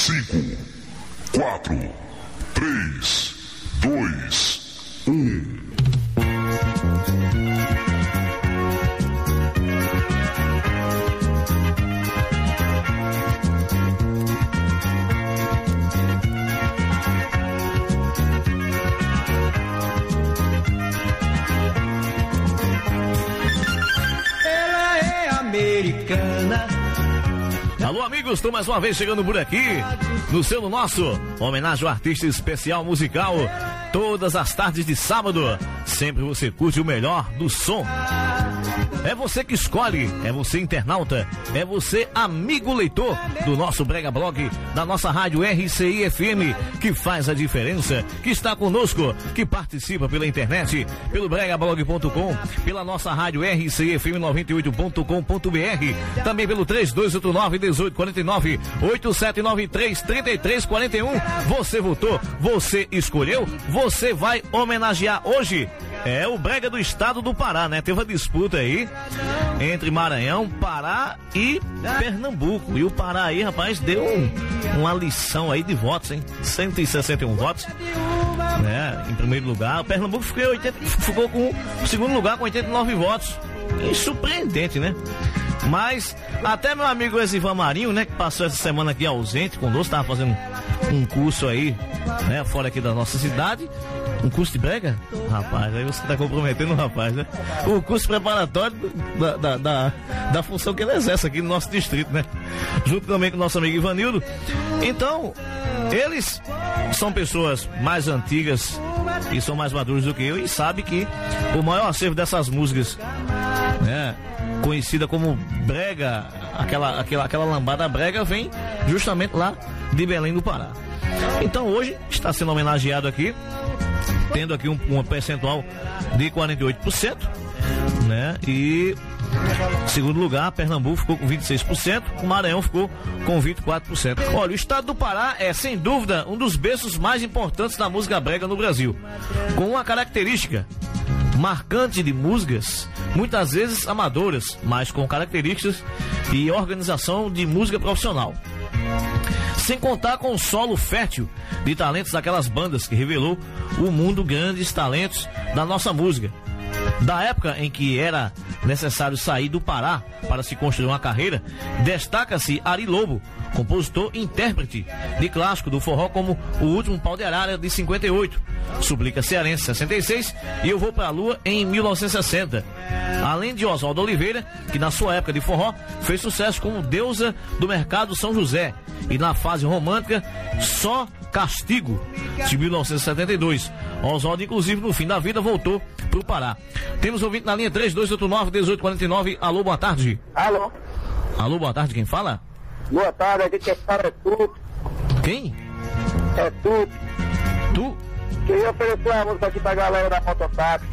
5, 4, 3, 2, 1. Ela é americana. Alô, amigos, estou mais uma vez chegando por aqui, no nosso homenagem ao artista especial musical, todas as tardes de sábado. Sempre você curte o melhor do som. É você que escolhe, é você internauta, é você amigo leitor do nosso Brega Blog, da nossa rádio RCI FM, que faz a diferença, que está conosco, que participa pela internet, pelo bregablog.com, pela nossa rádio RCI FM 98.com.br, também pelo 3289-1849, 8793-3341. Você votou, você escolheu, você vai homenagear hoje. É o Brega do estado do Pará, né? Teve uma disputa aí entre Maranhão, Pará e Pernambuco. E o Pará aí, rapaz, deu uma lição aí de votos, hein? 161 votos, né? Em primeiro lugar. O Pernambuco ficou com o segundo lugar com 89 votos. E surpreendente, né? Mas até meu amigo Esivan Marinho, né? Que passou essa semana aqui ausente conosco, estava fazendo um curso aí, né? Fora aqui da nossa cidade. Um curso de brega? Rapaz, aí você tá comprometendo o rapaz, né? O curso preparatório da função que ele exerce aqui no nosso distrito, né? Junto também com o nosso amigo Ivanildo. Então, eles são pessoas mais antigas e são mais maduros do que eu e sabem que o maior acervo dessas músicas, né, conhecida como brega, aquela lambada brega, vem justamente lá de Belém do Pará. Então hoje está sendo homenageado aqui, tendo aqui um percentual de 48%, né? E segundo lugar, Pernambuco ficou com 26%, o Maranhão ficou com 24%. Olha, o estado do Pará é, sem dúvida, um dos berços mais importantes da música brega no Brasil, com uma característica marcante de músicas, muitas vezes amadoras, mas com características e organização de música profissional. Sem contar com o solo fértil de talentos daquelas bandas que revelou o mundo grandes talentos da nossa música. Da época em que era necessário sair do Pará para se construir uma carreira, destaca-se Ari Lobo, compositor e intérprete de clássico do forró como O Último Pau de Arara, de 58, Suplica Cearense, 66 e Eu Vou Pra Lua, em 1960. Além de Oswaldo Oliveira, que na sua época de forró fez sucesso como Deusa do Mercado São José, e na fase romântica Só Castigo, de 1972. Oswaldo, inclusive, no fim da vida voltou pro Pará. Temos ouvinte na linha 3289-1849. Alô, boa tarde. Alô. Alô, boa tarde, quem fala? Boa tarde, aqui quem fala é tu. Quem? É tu. Tu? Queria oferecer uma música aqui pra galera da mototáxi.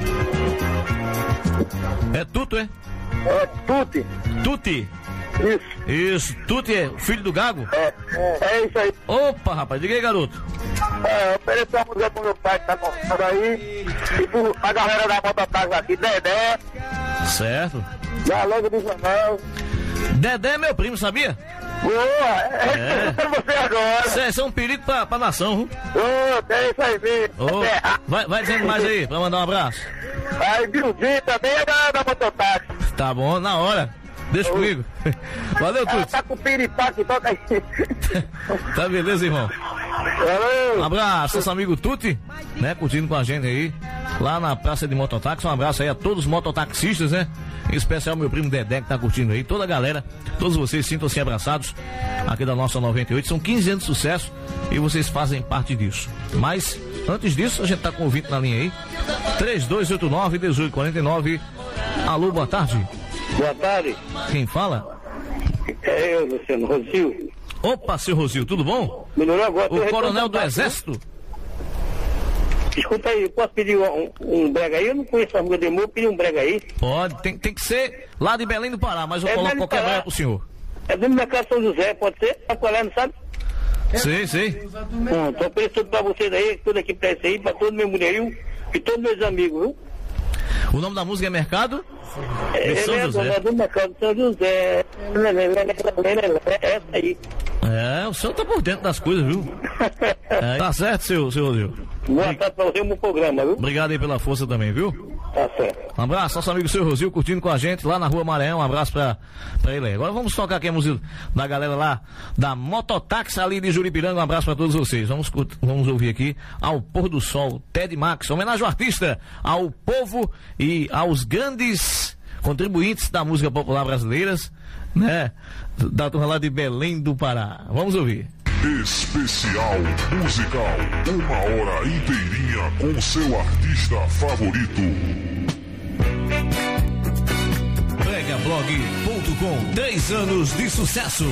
É Tuto, é? É Tuti. Tuti? Isso, Tuti é filho do Gago? É isso aí. Opa, rapaz, diga aí, garoto. Oferecer uma música pro meu pai que tá correndo aí. E pra galera da mototáxi aqui, Dedé. Certo. Já logo do jornal. Dedé é meu primo, sabia? Boa, você agora. Você é um perigo pra nação, viu? É isso aí mesmo. Vai dizendo mais aí, pra mandar um abraço. Aí, Bilzinho também é da mototáxi. Tá bom, na hora. Deixa comigo. Valeu, Tuti. Tá com o piripá que toca aí. Tá beleza, irmão? Valeu. Um abraço, nosso amigo Tuti, né? Curtindo com a gente aí, lá na Praça de Mototáxi. Um abraço aí a todos os mototaxistas, né? Em especial meu primo Dedé, que tá curtindo aí. Toda a galera, todos vocês sintam-se abraçados aqui da nossa 98. São 15 anos de sucesso e vocês fazem parte disso. Mas, antes disso, a gente tá com o ouvinte na linha aí. 3289-1849. Alô, boa tarde. Boa tarde. Quem fala? É eu, Luciano Rosil. Opa, seu Rosil, tudo bom? Melhorou agora. O coronel do Exército? Escuta aí, posso pedir um brega aí? Eu não conheço a música de amor, pedir um brega aí. Pode, tem que ser lá de Belém do Pará, mas eu coloco qualquer brega pro senhor. É do Mercado São José, pode ser? Tá colhendo, sabe? Sei. Bom, então ofereço tudo pra vocês aí, tudo aqui pra esse aí, pra todo meu mulherio e todos meus amigos, viu? O nome da música é Mercado? É do Mercado São José. É essa aí. É, o senhor tá por dentro das coisas, viu? Tá certo, seu Rodrigo? Boa tarde pra você no programa, viu? Obrigado aí pela força também, viu? Tá certo. Um abraço, nosso amigo seu Rosil curtindo com a gente lá na Rua Maranhão. Um abraço pra ele aí. Agora vamos tocar aqui a música da galera lá da Mototáxi ali de Juripiranga. Um abraço pra todos vocês. Vamos ouvir aqui Ao Pôr do Sol, Ted Max, homenagem ao artista, ao povo e aos grandes contribuintes da música popular brasileira, né? Da turma lá de Belém do Pará. Vamos ouvir. Especial musical, 1 hora inteirinha com seu artista favorito. Bregablog.com, 3 anos de sucesso.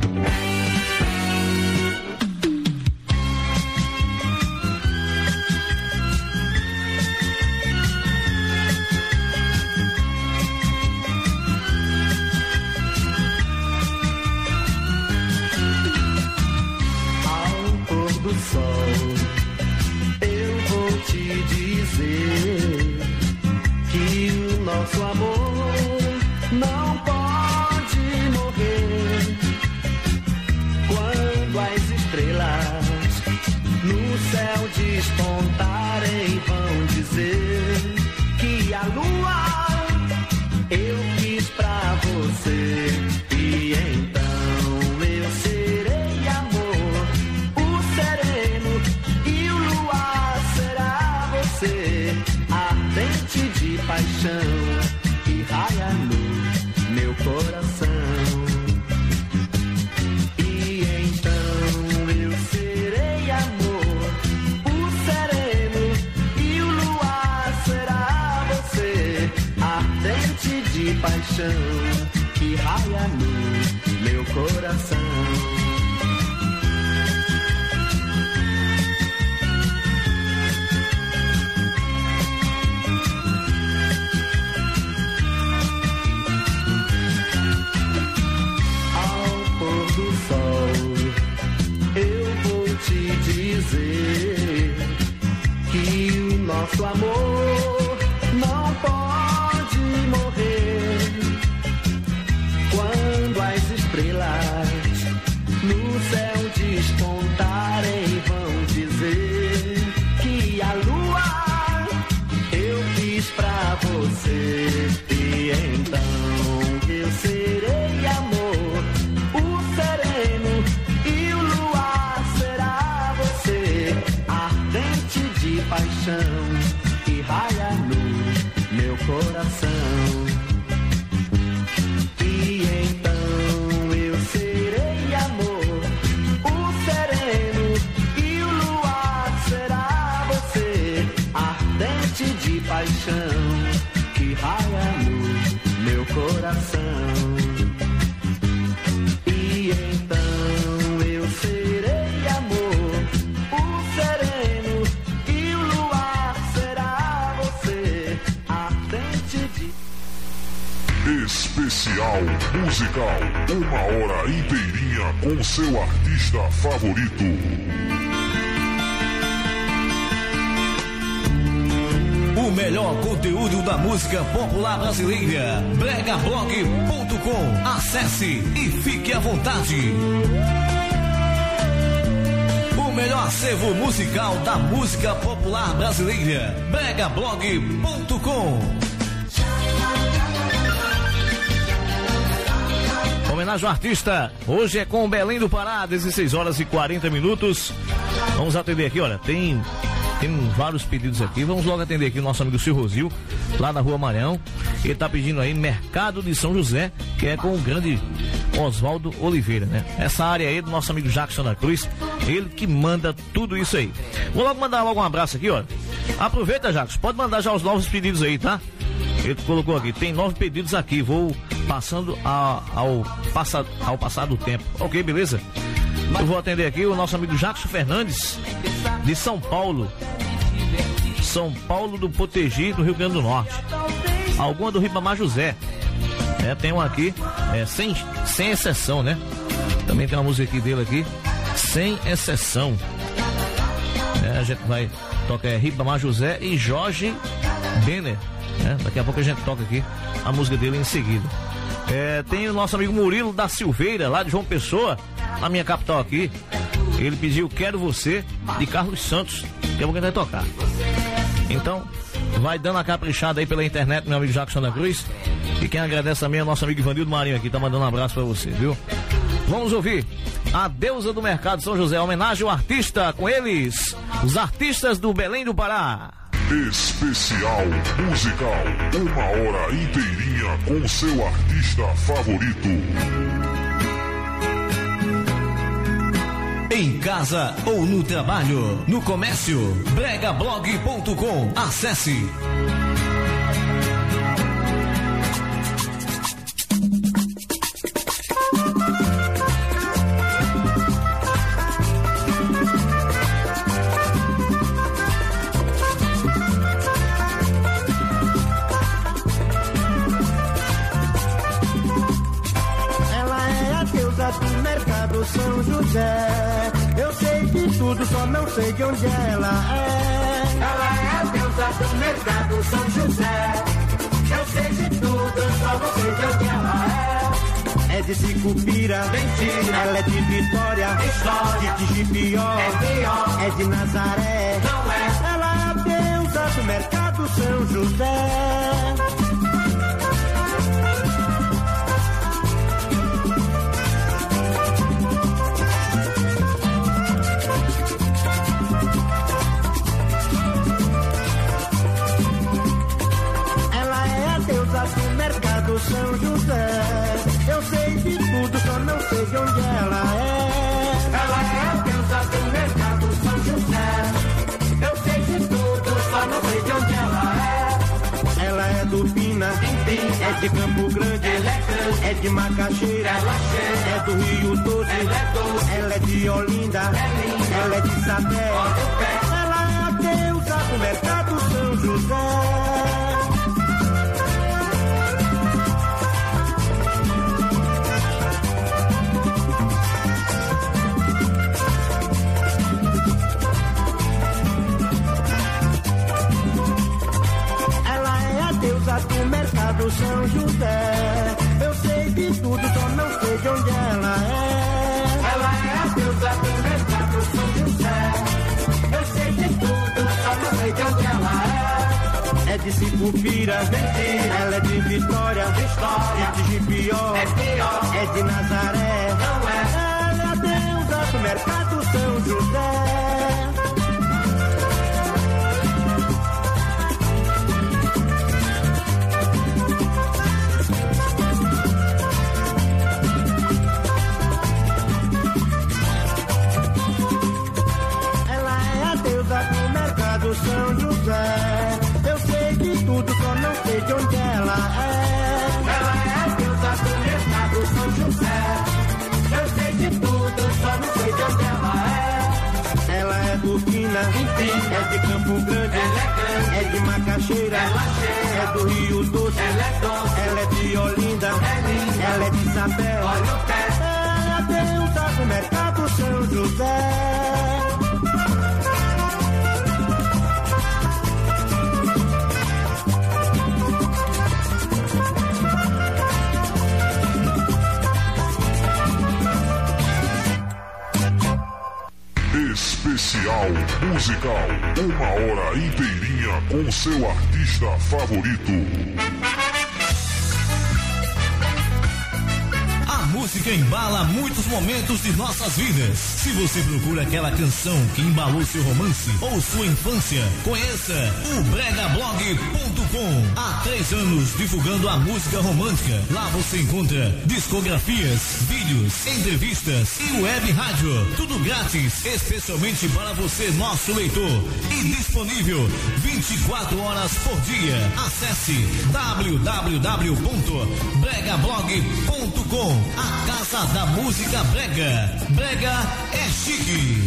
Do sol, eu vou te dizer que o nosso amor não pode morrer. Quando as estrelas no céu despontarem, vão dizer que a lua eu quis pra você. E então eu serei amor, ardente de paixão que raia no meu coração. E então eu serei amor, o sereno, e o luar será você, ardente de paixão que raia no meu coração. Dizer que o nosso amor não pode morrer. Quando as estrelas no céu despontarem, vão dizer que a lua eu quis pra você. E então eu serei amor, o sereno, e o luar será você, ardente de paixão que raia no meu coração. E então eu serei amor, o sereno, e o luar será você, ardente de paixão que raia no meu coração. E então eu serei amor, o sereno, e o luar será você, ardente de... Especial musical, 1 hora inteirinha com seu artista favorito. O melhor conteúdo da música popular brasileira. Bregablog.com. Acesse e fique à vontade. O melhor acervo musical da música popular brasileira. Bregablog.com. Homenagem ao artista. Hoje é com Belém do Pará, 16 horas e 40 minutos. Vamos atender aqui, olha, tem vários pedidos aqui. Vamos logo atender aqui o nosso amigo Silvio Rosil, lá na Rua Maranhão. Ele tá pedindo aí Mercado de São José, que é com o grande Oswaldo Oliveira, né? Essa área aí do nosso amigo Jackson da Cruz, ele que manda tudo isso aí. Vou logo mandar um abraço aqui, ó. Aproveita, Jackson, pode mandar já os novos pedidos aí, tá? Ele colocou aqui, tem 9 pedidos aqui, vou passando ao passar do tempo. Ok, beleza? Eu vou atender aqui o nosso amigo Jackson Fernandes, de São Paulo. São Paulo do Potegi, do Rio Grande do Norte. Alguma do Ribamar José. Tem um aqui, sem exceção, né? Também tem uma música aqui dele aqui, Sem Exceção. A gente vai tocar Ribamar José e Jorge Benner. Daqui a pouco a gente toca aqui a música dele em seguida. Tem o nosso amigo Murilo da Silveira, lá de João Pessoa, na minha capital aqui. Ele pediu Quero Você, de Carlos Santos, que é o que vai tocar. Então, vai dando a caprichada aí pela internet, meu amigo Jackson da Cruz. E quem agradece também é o nosso amigo Ivanildo Marinho aqui, tá mandando um abraço pra você, viu? Vamos ouvir a deusa do mercado São José, homenagem ao artista, com eles, os artistas do Belém do Pará. Especial musical, 1 hora inteirinha com seu artista favorito. Em casa ou no trabalho, no comércio, bregablog.com. Acesse. São José, eu sei de tudo, só não sei de onde ela é. Ela é a deusa do mercado São José, eu sei de tudo, só não sei de onde ela é. É de Sicupira, mentira, ela é de Vitória, história, de Tigipió, é pior, é de Nazaré, não é. Ela é a deusa do mercado São José. Do mercado São José, eu sei de tudo, só não sei de onde ela é. Ela é a deusa do mercado São José, eu sei de tudo, só não sei de onde ela é. Ela é do Pina, é de Campo Grande, é de Macaxeira, é do Rio Doce, ela é de Olinda, ela é de Sapé. Ela é a deusa do mercado São José. Do mercado São José, eu sei de tudo, só não sei de onde ela é. Ela é a deusa do mercado São José, eu sei de tudo, só não sei de onde ela é. É de Sicupira, mentira, ela é de Vitória, história, de Tigipió, é pior, é de Nazaré, não é. Ela é a deusa do mercado São José. São José, eu sei de tudo, só não sei de onde ela é. Ela é a deusa do mercado São José, eu sei de tudo, só não sei de onde ela é. Ela é do Pina, é de Campo Grande, é de Macaxeira, é do Rio Doce, ela é de Olinda, ela é de Sapé. Ela é a deusa do mercado São José. Especial musical, 1 hora inteirinha com seu artista favorito. A música embala muitos momentos de nossas vidas. Se você procura aquela canção que embalou seu romance ou sua infância, conheça o bregablog.com. Há 3 anos divulgando a música romântica. Lá você encontra discografias, vídeos, entrevistas e web rádio. Tudo grátis, especialmente para você, nosso leitor. E disponível 24 horas por dia. Acesse www.bregablog.com. A Casa da Música Brega. Brega é chique.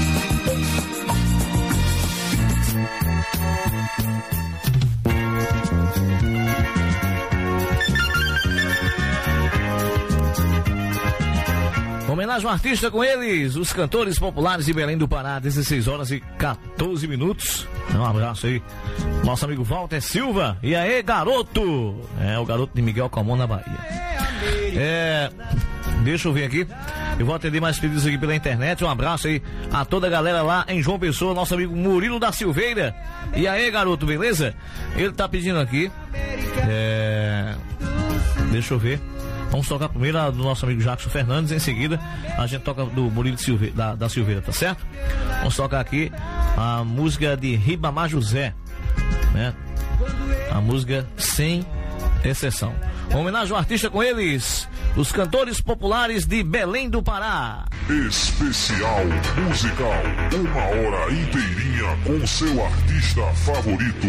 Homenagem ao artista, com eles, os cantores populares de Belém do Pará, 16 horas e 14 minutos. Um abraço aí, nosso amigo Walter Silva. E aí, garoto? É o garoto de Miguel Calmon, na Bahia. Deixa eu ver aqui. Eu vou atender mais pedidos aqui pela internet. Um abraço aí a toda a galera lá em João Pessoa, nosso amigo Murilo da Silveira. E aí, garoto, beleza? Ele tá pedindo aqui. Deixa eu ver. Vamos tocar primeiro a do nosso amigo Jackson Fernandes. Em seguida, a gente toca do Murilo Silveira, da Silveira, tá certo? Vamos tocar aqui a música de Ribamar José, né? A música Sem Exceção. Homenagem ao artista com eles, os cantores populares de Belém do Pará. Especial musical, 1 hora inteirinha com seu artista favorito.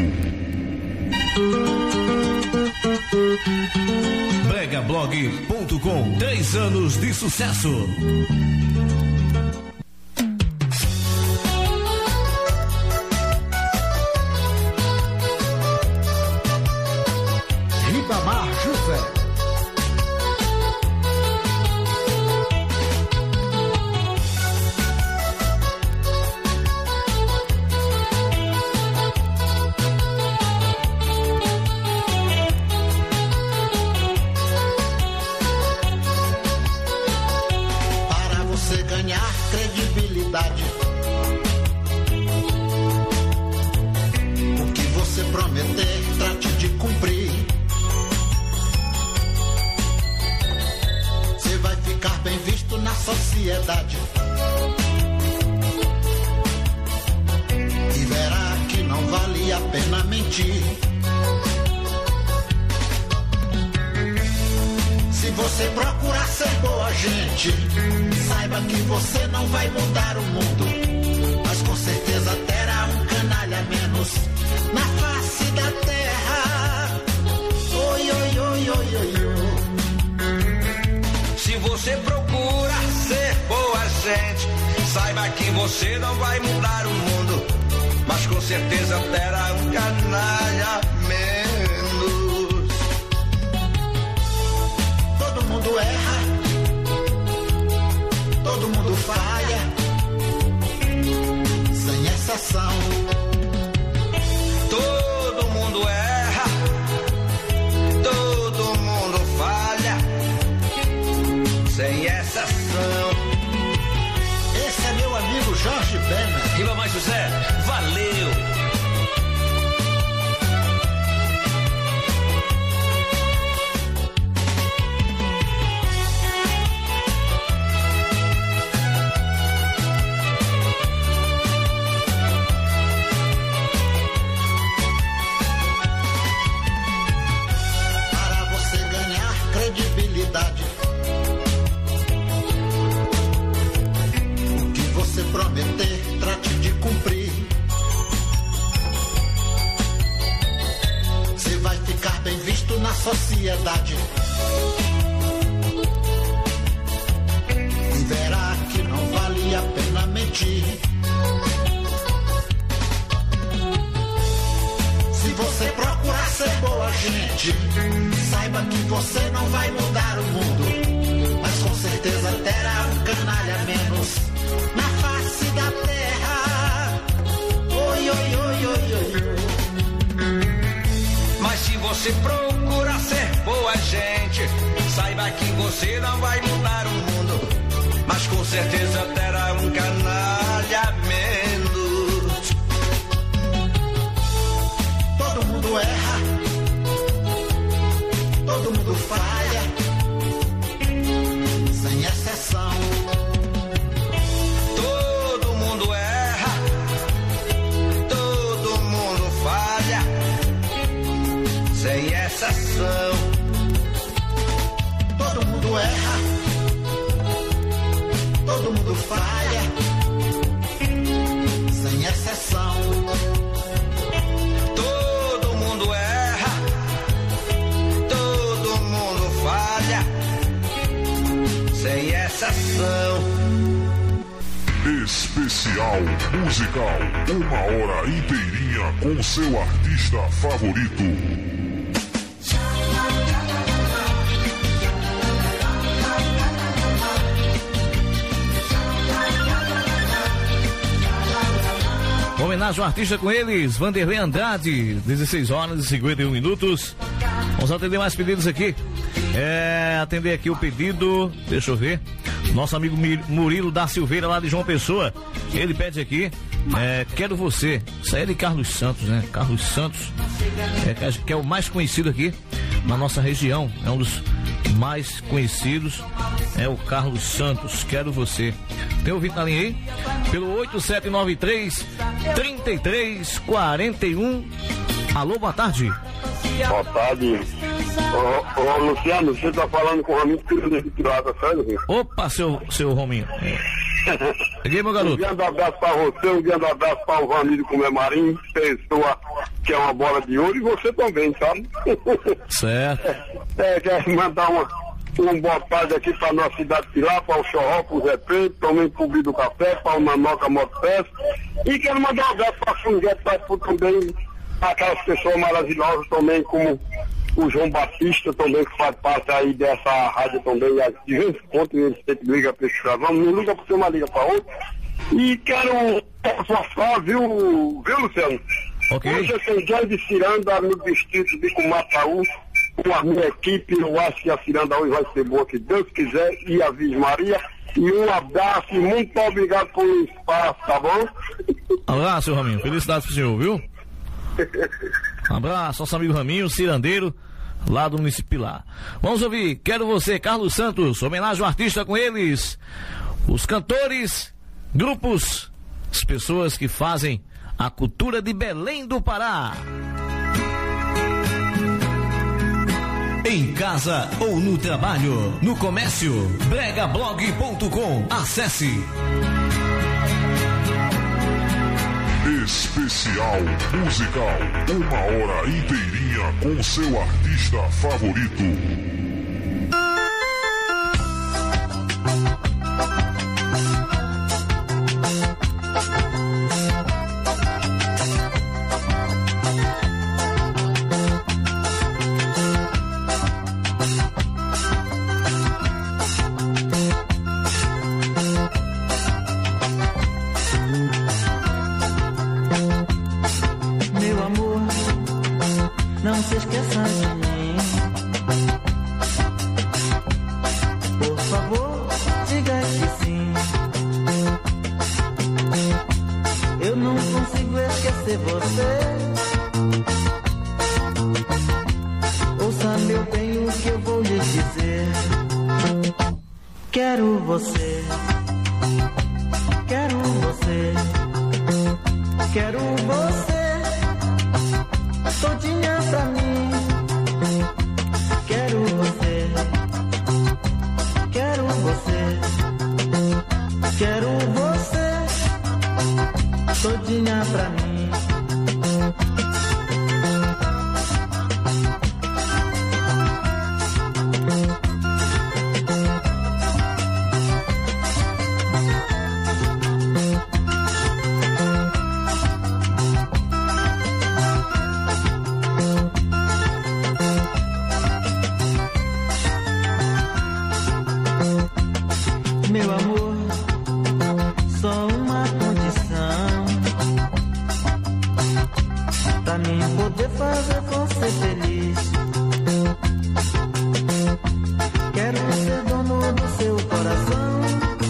Bregablog.com, 3 anos de sucesso. Ribamar José. Para você ganhar credibilidade, o que você prometer, trate de cumprir. Você vai ficar bem visto na sociedade e verá que não vale a pena mentir. Se você procurar ser boa gente, saiba que você não vai mudar o mundo, mas com certeza terá um canalha menos na face da terra. Oi, oi, oi, oi, oi, oi. Se você procura ser boa gente, saiba que você não vai mudar o mundo, mas com certeza terá um canalha menos. Todo mundo erra, todo mundo falha, sem exceção. Todo mundo erra, todo mundo falha, sem exceção. Esse é meu amigo Jorge Bena. Ribamar José, valeu! Para você ganhar credibilidade, o que você prometer, trate de cumprir. Você vai ficar bem visto na sociedade e verá que não vale a pena mentir. Se você procurar ser boa gente, saiba que você não vai mudar o mundo, mas com certeza terá um canalha menos na face da terra. Oi, oi, oi, oi, oi, oi. Mas se você procura ser boa gente, saiba que você não vai mudar o mundo, mas com certeza terá um canalha menos. Todo mundo erra, todo mundo falha, sem exceção. Todo mundo erra, todo mundo falha, sem exceção. Todo mundo erra, todo mundo falha, sem exceção. Todo mundo erra, todo mundo falha, sem exceção. Especial musical, 1 hora inteirinha com seu artista favorito. Homenagem ao artista com eles, Vanderlei Andrade, 16 horas e 51 minutos. Vamos atender mais pedidos aqui. Atender aqui o pedido, deixa eu ver. Nosso amigo Murilo da Silveira, lá de João Pessoa, ele pede aqui, Quero Você. Isso aí é de Carlos Santos, né? Carlos Santos, que é o mais conhecido aqui na nossa região, é um dos mais conhecidos, é o Carlos Santos, Quero Você. Tem ouvinte na linha aí? Pelo 8793-3341. Alô, boa tarde. Boa tarde. Ô, Luciano, você tá falando com o Rominho de Tirada, sério? Opa, seu Rominho. Peguei, meu garoto. Um grande abraço pra você, um grande abraço para o Vanildo Comemarim, pessoa que é uma bola de ouro, e você também, sabe? Certo. Quero mandar uma boa tarde aqui para nossa cidade de Pilar, para o Chorró, para o Zé Pedro, também para o Bri do Café, para o Manoca Motopés, e quero mandar um abraço para a Funguete, para também aquelas pessoas maravilhosas também, como o João Batista também, que faz parte aí dessa rádio também, de vez em quando ele sempre liga para esse gravão, não liga para uma, liga para outra. E quero reforçar, viu, Luciano? Ok. Hoje eu tenho grande ciranda no distrito de Cumataú, com a minha equipe. Eu acho que a ciranda hoje vai ser boa, que Deus quiser, e a Virgem Maria. E um abraço e muito obrigado pelo espaço, tá bom? Abraço, seu Raminho. Felicidades pro senhor, viu? Um abraço, nosso amigo Raminho, cirandeiro, lá do município Pilar. Vamos ouvir Quero Você, Carlos Santos, homenagem ao artista com eles, os cantores, grupos, as pessoas que fazem a cultura de Belém do Pará. Em casa ou no trabalho, no comércio, bregablog.com. Acesse. Especial musical, 1 hora inteirinha com seu artista favorito. Não se esqueça de mim. Por favor, diga que sim. Eu não consigo esquecer você. Ouça, meu bem, o que eu vou lhe dizer. Quero você. Quero você. Quero você. Todinha pra mim. Quero você. Quero você. Quero você. Todinha pra mim. Meu amor, só uma condição pra mim poder fazer você feliz. Quero ser dono do seu coração.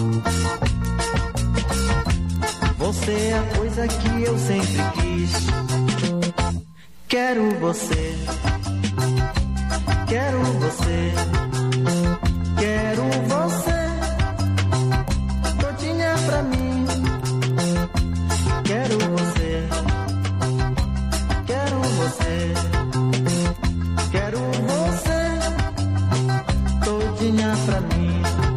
Você é a coisa que eu sempre quis. Quero você. Quero você. Quero você. Todinha pra mim. Quero você. Quero você. Quero você. Todinha pra mim.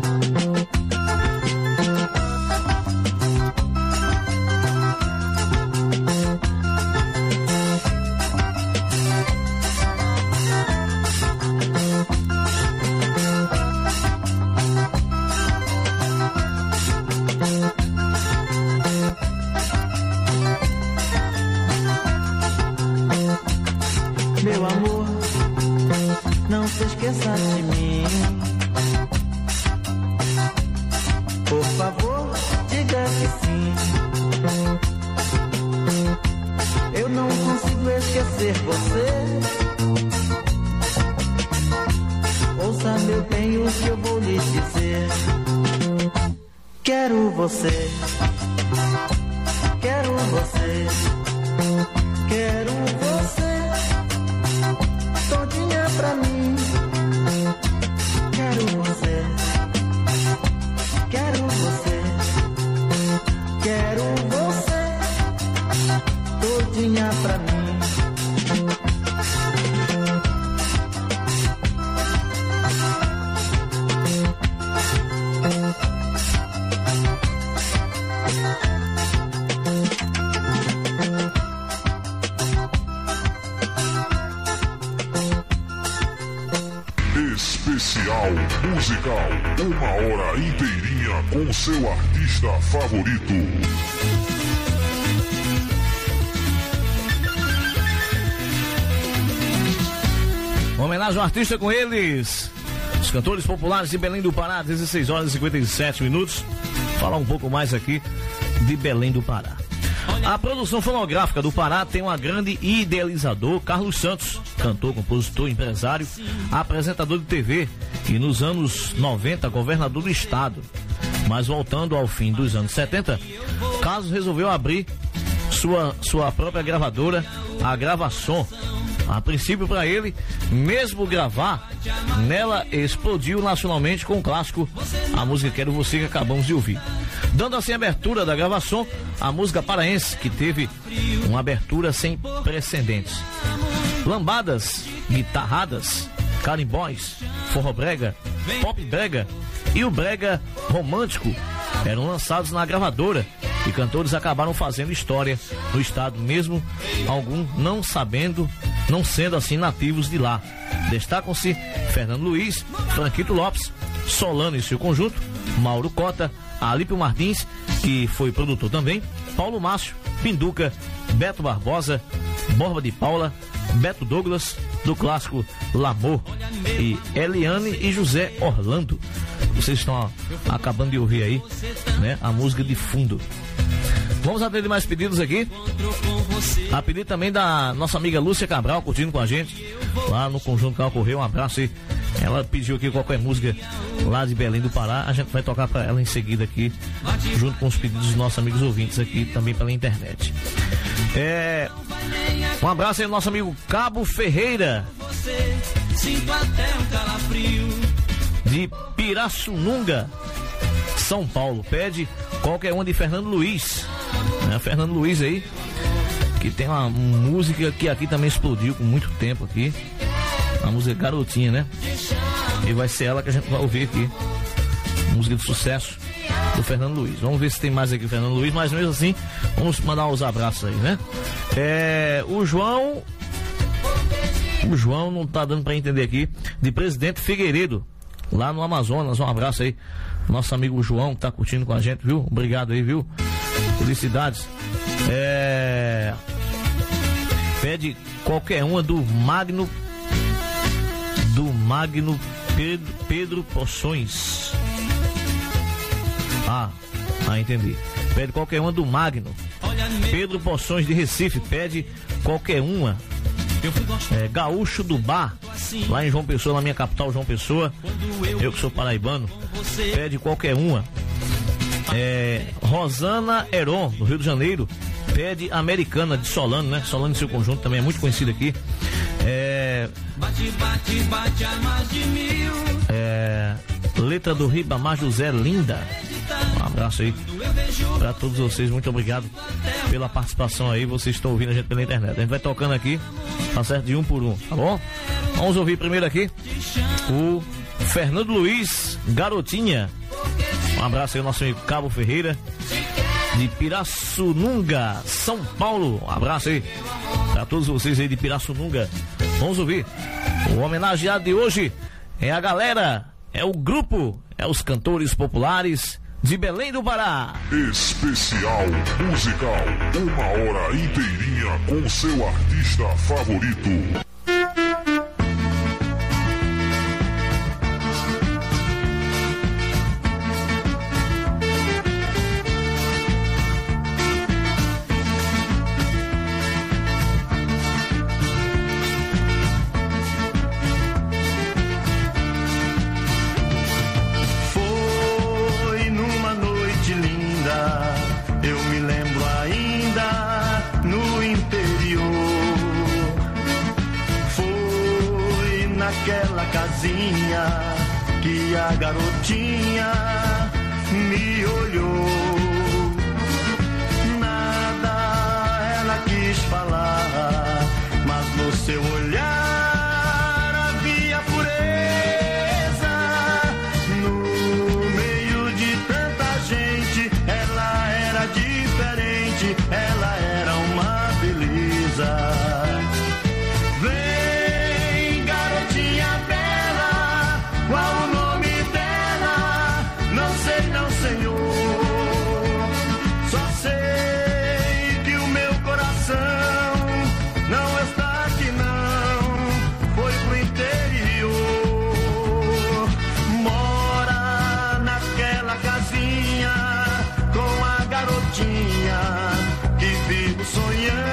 Meu amor, não se esqueça de mim. Por favor, diga que sim. Eu não consigo esquecer você. você, quero você, quero você, todinha pra mim. Quero você, quero você, quero você, todinha pra mim. Especial musical, 1 hora inteirinha com seu artista favorito. Uma homenagem ao artista com eles, os cantores populares de Belém do Pará, 16 horas e 57 minutos. Falar um pouco mais aqui de Belém do Pará. A produção fonográfica do Pará tem um grande idealizador, Carlos Santos, cantor, compositor, empresário, apresentador de TV e nos anos 90 governador do estado. Mas voltando ao fim dos anos 70, Carlos resolveu abrir sua própria gravadora, a Gravação. A princípio, para ele mesmo gravar, nela explodiu nacionalmente com o clássico, a música Quero Você, que acabamos de ouvir. Dando assim a abertura da Gravação, a música paraense, que teve uma abertura sem precedentes. Lambadas, guitarradas, carimbóis, forró brega, pop brega e o brega romântico eram lançados na gravadora e cantores acabaram fazendo história no estado, mesmo alguns não sendo assim nativos de lá. Destacam-se Fernando Luiz, Franquito Lopes, Solano e seu conjunto, Mauro Cota, Alípio Martins, que foi produtor também, Paulo Márcio, Pinduca, Beto Barbosa, Borba de Paula, Beto Douglas, do clássico L'Amor, e Eliane e José Orlando. Vocês estão acabando de ouvir aí, né, a música de fundo. Vamos atender mais pedidos aqui. A pedido também da nossa amiga Lúcia Cabral, curtindo com a gente lá no Conjunto Carro Correio. Um abraço aí. Ela pediu aqui qualquer música lá de Belém do Pará. A gente vai tocar para ela em seguida aqui, junto com os pedidos dos nossos amigos ouvintes aqui também pela internet. Um abraço aí ao nosso amigo Cabo Ferreira, de Pirassununga, São Paulo. Pede qualquer uma de Fernando Luiz, né? Fernando Luiz aí, que tem uma música que aqui também explodiu com muito tempo aqui, a música Garotinha, né? E vai ser ela que a gente vai ouvir aqui, música de sucesso do Fernando Luiz. Vamos ver se tem mais aqui o Fernando Luiz, mas mesmo assim vamos mandar uns abraços aí, né? O João não tá dando pra entender aqui, de Presidente Figueiredo, lá no Amazonas. Um abraço aí, nosso amigo João, que tá curtindo com a gente, viu? Obrigado aí, viu? Felicidades. Pede qualquer uma do Magno Pedro Poções. Entendi. Pede qualquer uma do Magno Pedro Poções de Recife. Pede qualquer uma. Gaúcho do Bar, lá em João Pessoa, na minha capital, João Pessoa. Eu que sou paraibano. Pede qualquer uma. Rosana Heron, do Rio de Janeiro. Pede Americana, de Solano, né? Solano e seu conjunto também é muito conhecido aqui. Letra do Ribamar José Linda. Um abraço aí pra todos vocês, muito obrigado pela participação aí. Vocês estão ouvindo a gente pela internet. A gente vai tocando aqui, tá certo? De um por um, tá bom? Vamos ouvir primeiro aqui o Fernando Luiz, Garotinha. Um abraço aí ao nosso amigo Cabo Ferreira, de Pirassununga, São Paulo. Um abraço aí pra todos vocês aí de Pirassununga. Vamos ouvir. O homenageado de hoje é a galera, é o grupo, é os cantores populares de Belém do Pará. Especial musical, 1 hora inteirinha com seu artista favorito. Foi numa noite linda naquela casinha que a garotinha me olhou. Nada ela quis falar, mas no seu olhar havia pureza. No meio de tanta gente, ela era diferente, ela era uma beleza. Vem, garotinha bela, qual o nome dela? Não sei não, senhor. Só sei que o meu coração não está aqui não, foi pro interior. Mora naquela casinha com a garotinha que vivo sonhando.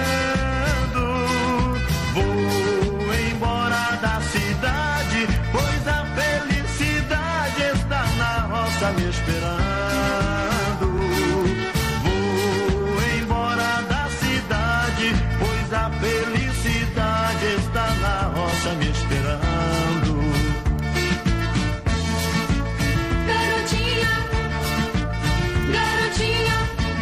Vou embora da cidade, pois a felicidade está na roça me esperando. Vou embora da cidade, pois a felicidade está na roça me esperando. Garotinha, garotinha,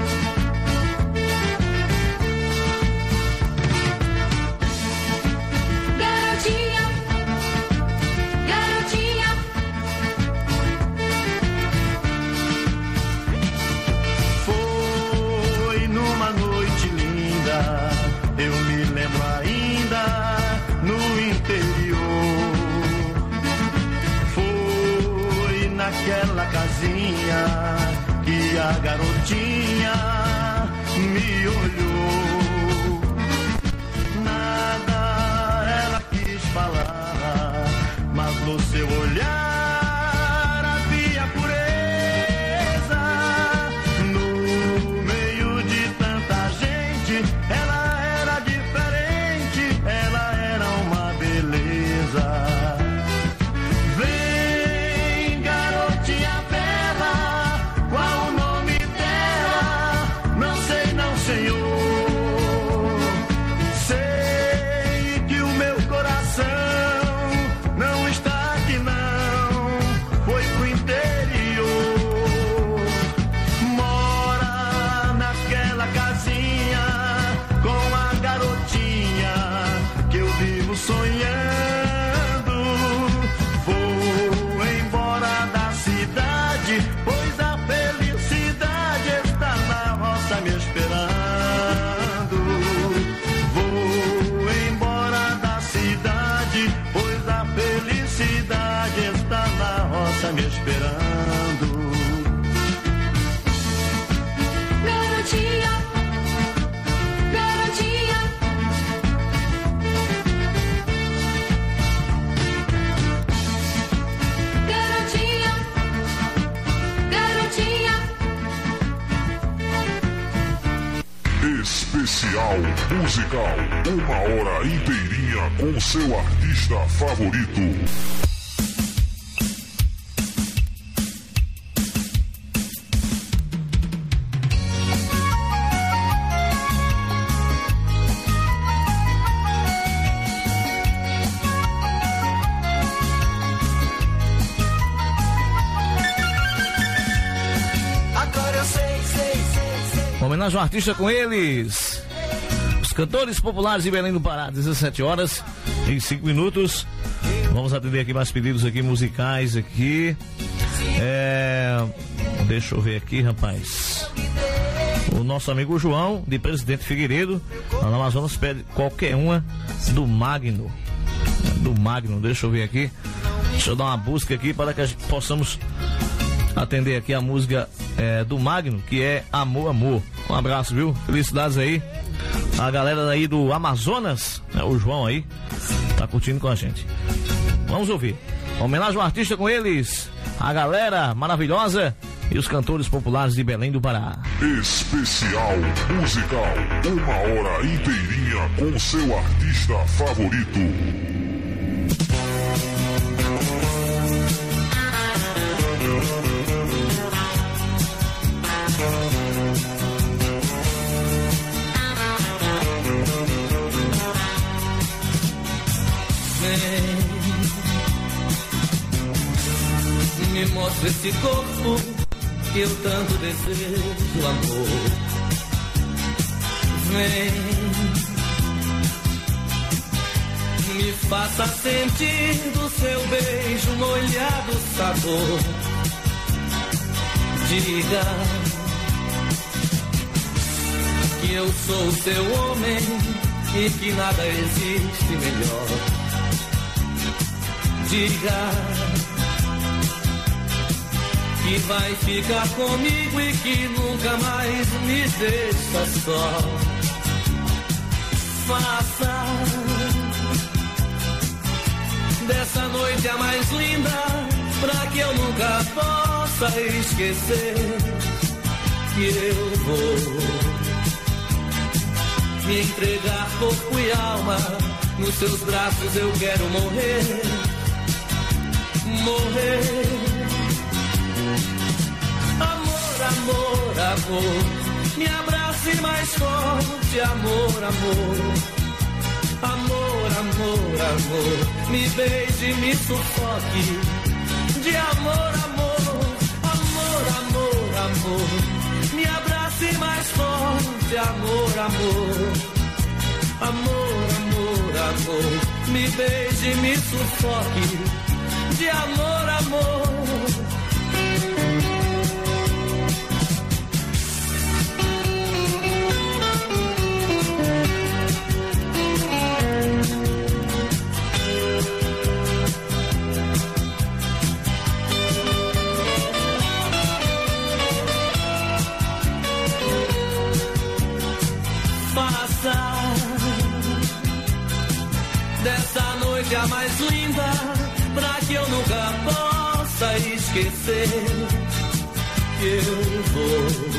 garotinha, garotinha. Foi numa noite linda, eu me lembro ainda, no interior. Foi naquela casinha que a garotinha me olhou. Nada ela quis falar, mas no seu olhar havia pureza. No meio de tanta gente, ela era diferente, ela era uma beleza. Vem, garotinha bela, qual o nome dela? Não sei não, senhor. Sei que o meu coração não está aqui não, foi pro interior. Mora naquela casinha com a garotinha que eu vivo sonhando. Vou embora da cidade, pois a felicidade está na roça me esperando. Vou embora da cidade, pois a felicidade está na roça me esperando. Garotinha, garotinha, garotinha, garotinha. Especial musical, 1 hora inteirinha com seu artista favorito. Agora eu sei. Homenagem ao artista com eles. Os cantores populares de Belém do Pará, 17 horas e 5 minutos. Vamos atender aqui mais pedidos aqui musicais aqui. Deixa eu ver aqui, rapaz. O nosso amigo João, de Presidente Figueiredo, lá no Amazonas, pede qualquer uma do Magno. Deixa eu ver aqui. Deixa eu dar uma busca aqui para que a gente possamos atender aqui a música do Magno, que é Amor, Amor. Um abraço, viu? Felicidades aí. A galera aí do Amazonas, né? O João aí, tá curtindo com a gente. Vamos ouvir. Homenagem ao artista com eles, a galera maravilhosa e os cantores populares de Belém do Pará. Especial musical, 1 hora inteirinha com seu artista favorito. mostro esse corpo que eu tanto desejo, amor. Vem, me faça sentir do seu beijo molhado sabor. Diga que eu sou seu homem e que nada existe melhor. Diga que vai ficar comigo e que nunca mais me deixa só. Faça dessa noite a mais linda, pra que eu nunca possa esquecer que eu vou me entregar corpo e alma, nos seus braços eu quero morrer, morrer. Amor, amor, amor, me abrace mais forte, amor, amor. Amor, amor, amor, me beije, me sufoque. De amor, amor, amor, amor, amor, me abrace mais forte, amor, amor. Amor, amor, amor, me beije, me sufoque. De amor, amor. Dessa noite a mais linda, pra que eu nunca possa esquecer que eu vou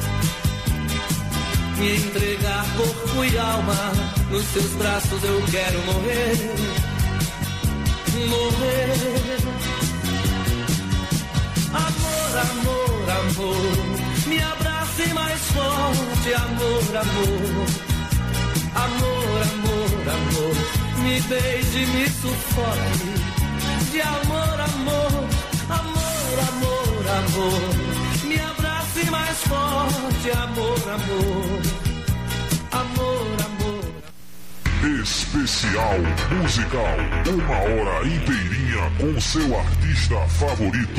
me entregar corpo e alma, nos seus braços eu quero morrer, morrer. Amor, amor, amor, me abrace mais forte, amor, amor. Amor, amor, amor, me beije, me sufoque. De amor, amor, amor, amor, amor, me abrace mais forte, amor, amor. Amor, amor. Especial musical, 1 hora inteirinha com seu artista favorito.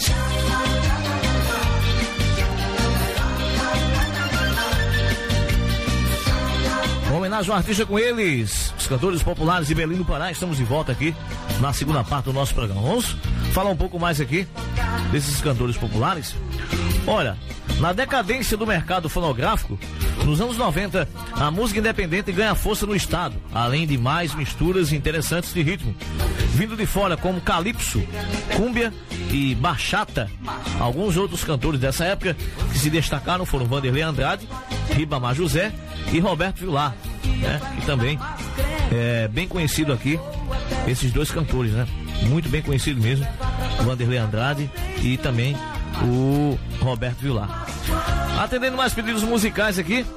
Homenagem ao artista com eles, os cantores populares de Belém do Pará. Estamos de volta aqui na segunda parte do nosso programa. Vamos falar um pouco mais aqui desses cantores populares. Olha, na decadência do mercado fonográfico, nos anos 90, a música independente ganha força no estado, além de mais misturas interessantes de ritmo, vindo de fora como calypso, cúmbia e bachata. Alguns outros cantores dessa época que se destacaram foram Vanderlei Andrade, Ribamar José e Roberto Vilar, né? E também é bem conhecido aqui esses dois cantores, né? Muito bem conhecido mesmo, o Vanderlei Andrade e também o Roberto Vilar. Atendendo mais pedidos musicais aqui,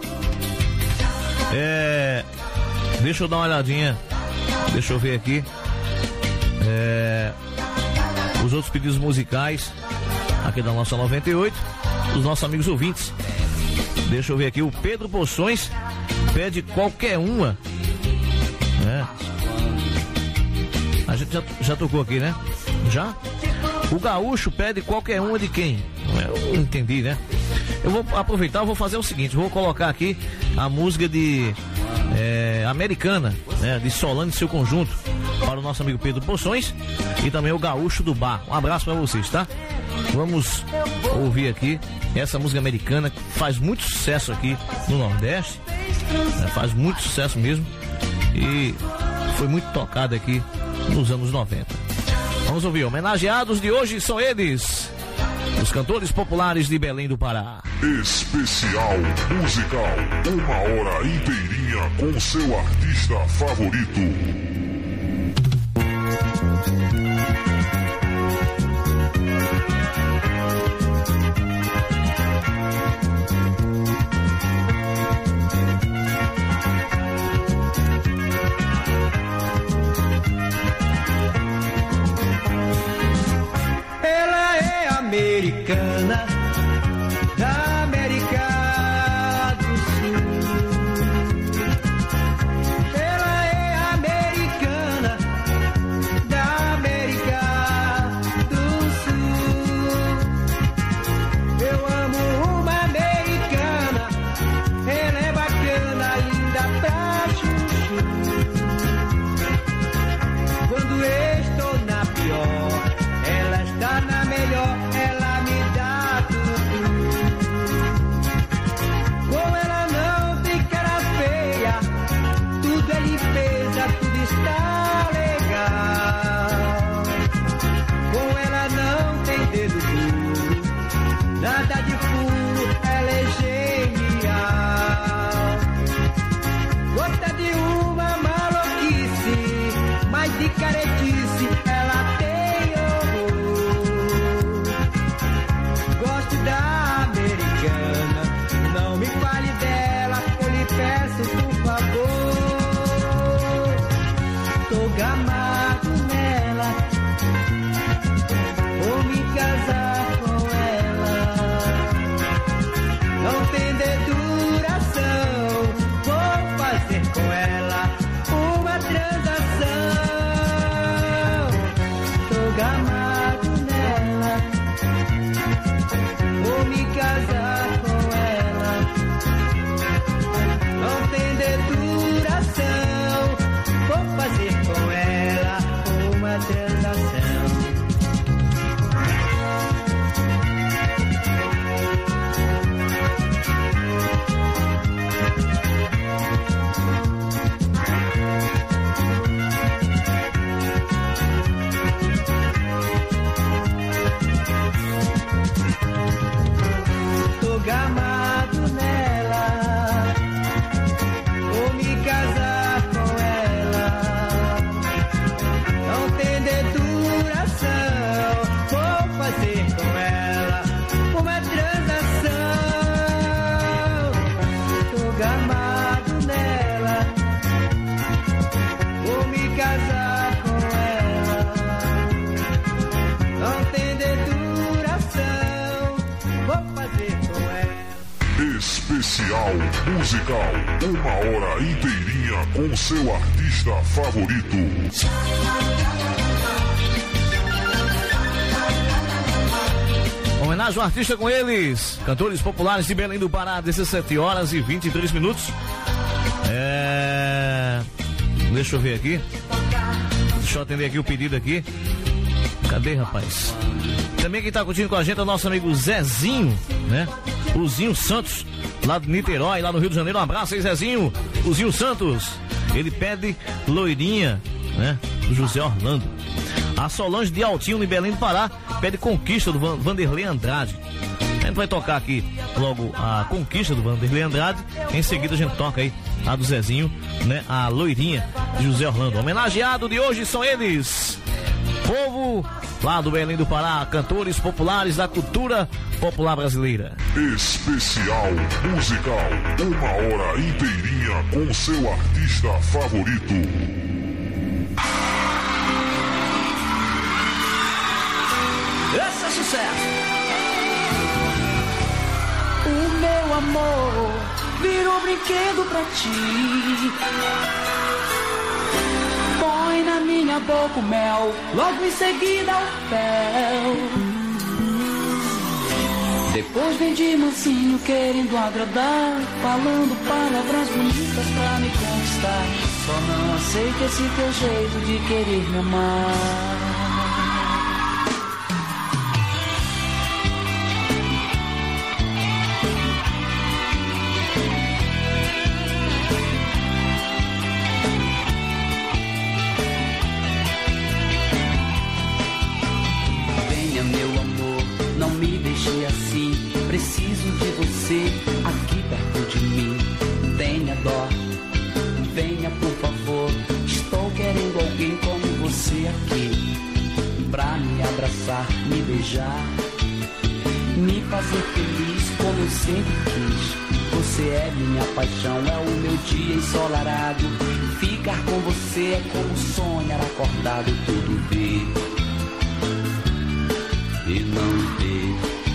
deixa eu dar uma olhadinha, deixa eu ver aqui os outros pedidos musicais aqui da nossa 98, dos nossos amigos ouvintes. Deixa eu ver aqui, o Pedro Poções pede qualquer uma, né? A gente já tocou aqui, né? Já? O Gaúcho pede qualquer uma de quem? Eu não entendi, né? Eu vou aproveitar, eu vou fazer o seguinte, vou colocar aqui a música de Americana, né? De Solange e seu conjunto, para o nosso amigo Pedro Poções e também o Gaúcho do Bar. Um abraço para vocês, tá? Vamos ouvir aqui essa música americana que faz muito sucesso aqui no Nordeste, né? Faz muito sucesso mesmo e foi muito tocada aqui nos anos 90. Vamos ouvir, homenageados de hoje são eles, os cantores populares de Belém do Pará. Especial musical, 1 hora inteirinha com seu artista favorito. Ela é está legal. Com ela não tem dedo duro, nada de furo, ela é genial. Gosta de uma maluquice, mas de caretice ela tem horror. Gosto da americana, não me fale dela, eu lhe peço por favor. Tô gamado nela, vou me casar com ela. Não tem deduração, vou fazer com ela uma transação. Tô gamado nela, vou me casar com ela. Não tem deduração, vou fazer com ela uma transação. Tô gamado nela, vou me casar com ela. Não tem deduração, vou fazer com ela uma transação. Tô gamado nela, vou me casar com ela. Não tem deduração, vou fazer com ela. Especial musical, 1 hora inteirinha com seu artista favorito. Homenagem ao artista com eles, cantores populares de Belém do Pará, 17 horas e 23 minutos. Deixa eu ver aqui. Deixa eu atender aqui o pedido aqui. Cadê, rapaz? Também quem tá curtindo com a gente é o nosso amigo Zezinho, né? O Zinho Santos, lá de Niterói, lá no Rio de Janeiro. Um abraço aí, Zezinho. O Zinho Santos, ele pede Loirinha, né? Do José Orlando. A Solange de Altinho, em Belém do Pará, pede Conquista do Vanderlei Andrade. A gente vai tocar aqui logo a Conquista do Vanderlei Andrade. Em seguida a gente toca aí a do Zezinho, né? A Loirinha de José Orlando. Homenageado de hoje são eles, povo lá do Belém do Pará, cantores populares da cultura popular brasileira. Especial musical, 1 hora inteirinha com seu artista favorito. Esse é sucesso. O meu amor virou brinquedo pra ti. Põe na minha boca o mel, logo em seguida o fel. Depois vem de mansinho querendo agradar, falando palavras bonitas pra me conquistar. Só não aceito esse teu jeito de querer me amar. Preciso de você aqui perto de mim. Tenha dó, venha por favor. Estou querendo alguém como você aqui, pra me abraçar, me beijar, me fazer feliz como eu sempre quis. Você é minha paixão, é o meu dia ensolarado. Ficar com você é como sonhar acordado. Tudo ver e não ver.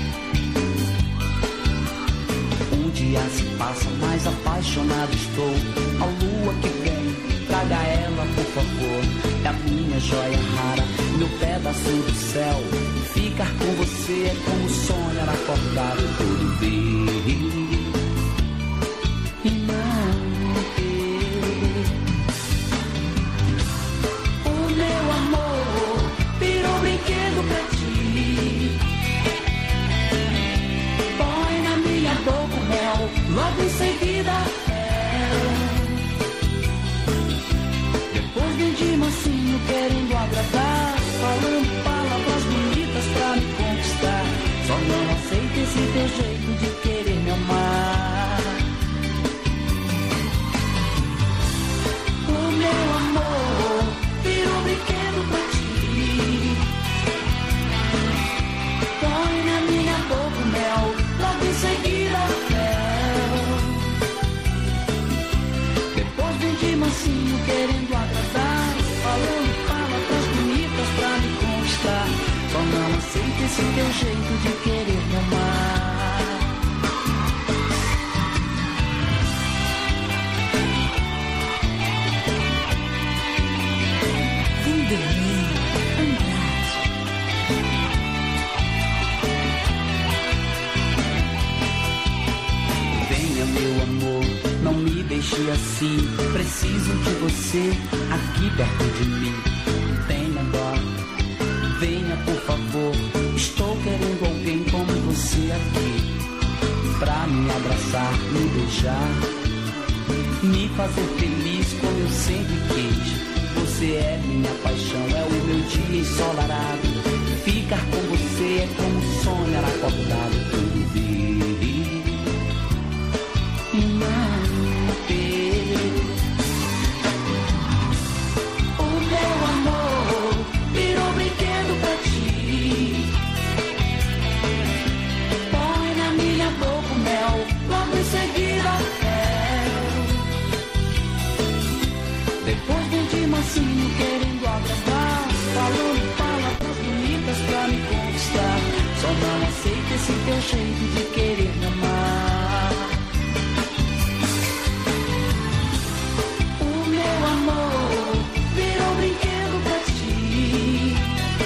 Dia se passa, mais apaixonado estou. A lua que vem, traga ela por favor. É a minha joia rara, meu pedaço do céu. Ficar com você é como sonhar acordado. Tudo ver e não ter. O meu amor virou brinquedo pra ti. Põe na minha boca o mel, logo em seguida depois vem esse teu jeito de querer me amar. O meu amor virou brinquedo pra ti. Põe na minha boca o mel, logo em seguida o fel. Depois vem de mansinho querendo agradar, falando palavras bonitas pra me conquistar. Só não aceito esse teu jeito de querer me amar. Vindemir Andrade. Venha, meu amor, não me deixe assim. Preciso de você aqui perto de mim. Tenha dó, venha por favor. Estou querendo alguém como você aqui, pra me abraçar, me beijar, me fazer feliz como eu sempre quis. Você é minha paixão, é o meu dia ensolarado. Ficar com você é como sonhar acordado. Tudo vi, não ter. O meu amor virou brinquedo pra ti. Põe na minha boca o mel, logo em seguida o fel. Depois vem de mansinho querendo agradar, falando palavras bonitas pra me conquistar. Só não aceito esse teu jeito de querer me amar. O meu amor virou brinquedo pra ti.